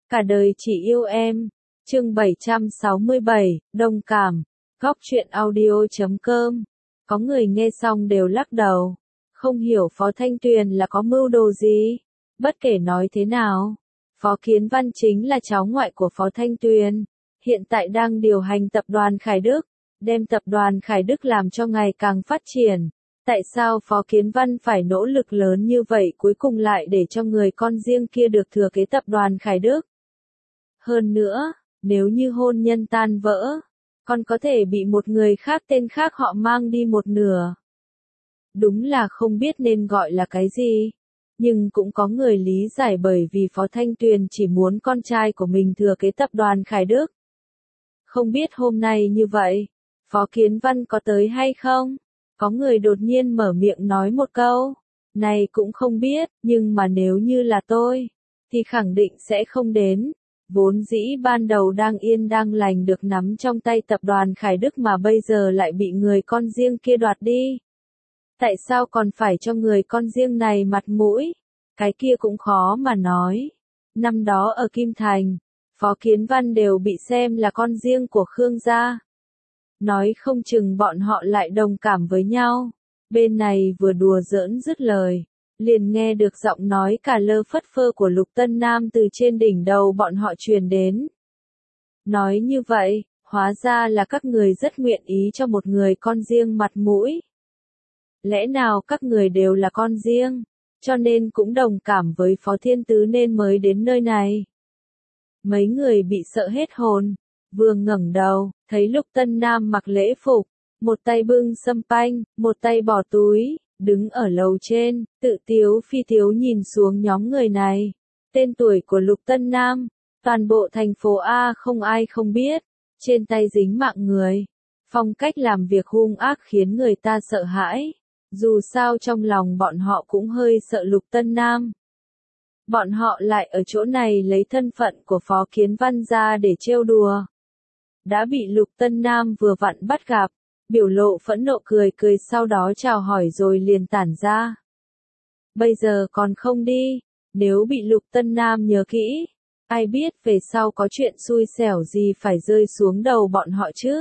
Cả đời chỉ yêu em. Chương 767, đồng cảm. Góc truyện audio.com. Có người nghe xong đều lắc đầu. Không hiểu Phó Thanh Tuyền là có mưu đồ gì. Bất kể nói thế nào, Phó Kiến Văn chính là cháu ngoại của Phó Thanh Tuyền. Hiện tại đang điều hành tập đoàn Khải Đức, đem tập đoàn Khải Đức làm cho ngày càng phát triển. Tại sao Phó Kiến Văn phải nỗ lực lớn như vậy cuối cùng lại để cho người con riêng kia được thừa kế tập đoàn Khải Đức? Hơn nữa, nếu như hôn nhân tan vỡ, còn có thể bị một người khác tên khác họ mang đi một nửa. Đúng là không biết nên gọi là cái gì. Nhưng cũng có người lý giải bởi vì Phó Thanh Tuyền chỉ muốn con trai của mình thừa kế tập đoàn Khải Đức. Không biết hôm nay như vậy, Phó Kiến Văn có tới hay không? Có người đột nhiên mở miệng nói một câu. Này cũng không biết, nhưng mà nếu như là tôi, thì khẳng định sẽ không đến. Vốn dĩ ban đầu đang yên đang lành được nắm trong tay tập đoàn Khải Đức mà bây giờ lại bị người con riêng kia đoạt đi. Tại sao còn phải cho người con riêng này mặt mũi? Cái kia cũng khó mà nói. Năm đó ở Kim Thành, Phó Kiến Văn đều bị xem là con riêng của Khương gia. Nói không chừng bọn họ lại đồng cảm với nhau. Bên này vừa đùa giỡn dứt lời, liền nghe được giọng nói cả lơ phất phơ của Lục Tân Nam từ trên đỉnh đầu bọn họ truyền đến. Nói như vậy, hóa ra là các người rất nguyện ý cho một người con riêng mặt mũi. Lẽ nào các người đều là con riêng, cho nên cũng đồng cảm với Phó Thiên Tứ nên mới đến nơi này. Mấy người bị sợ hết hồn, vừa ngẩng đầu, thấy Lục Tân Nam mặc lễ phục, một tay bưng sâm panh, một tay bỏ túi, đứng ở lầu trên, tự tiếu phi tiếu nhìn xuống nhóm người này. Tên tuổi của Lục Tân Nam, toàn bộ thành phố A không ai không biết, trên tay dính mạng người. Phong cách làm việc hung ác khiến người ta sợ hãi. Dù sao trong lòng bọn họ cũng hơi sợ Lục Tân Nam. Bọn họ lại ở chỗ này lấy thân phận của Phó Kiến Văn ra để trêu đùa. Đã bị Lục Tân Nam vừa vặn bắt gặp, biểu lộ phẫn nộ cười cười sau đó chào hỏi rồi liền tản ra. Bây giờ còn không đi, nếu bị Lục Tân Nam nhớ kỹ, ai biết về sau có chuyện xui xẻo gì phải rơi xuống đầu bọn họ chứ.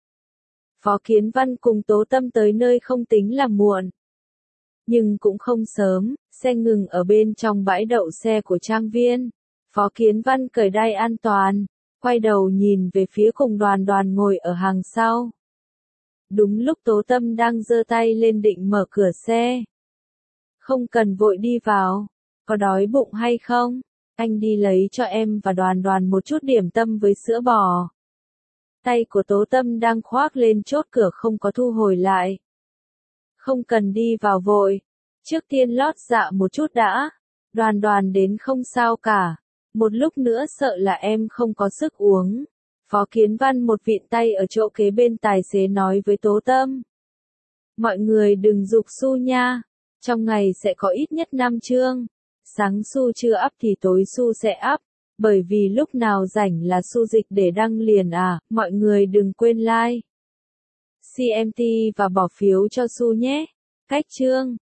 Phó Kiến Văn cùng Tố Tâm tới nơi không tính là muộn. Nhưng cũng không sớm, xe ngừng ở bên trong bãi đậu xe của trang viên. Phó Kiến Văn cởi đai an toàn, quay đầu nhìn về phía cùng Đoàn Đoàn ngồi ở hàng sau. Đúng lúc Tố Tâm đang giơ tay lên định mở cửa xe. Không cần vội đi vào, có đói bụng hay không? Anh đi lấy cho em và Đoàn Đoàn một chút điểm tâm với sữa bò. Tay của Tố Tâm đang khoác lên chốt cửa không có thu hồi lại. Không cần đi vào vội, trước tiên lót dạ một chút đã. Đoàn Đoàn đến không sao cả, một lúc nữa sợ là em không có sức uống. Phó Kiến Văn một vịn tay ở chỗ kế bên tài xế nói với Tố Tâm. Mọi người đừng giục su nha, trong ngày sẽ có ít nhất 5 chương. Sáng su chưa up thì tối su sẽ up, bởi vì lúc nào rảnh là su dịch để đăng liền à, mọi người đừng quên like, CMT và bỏ phiếu cho su nhé. Cách chương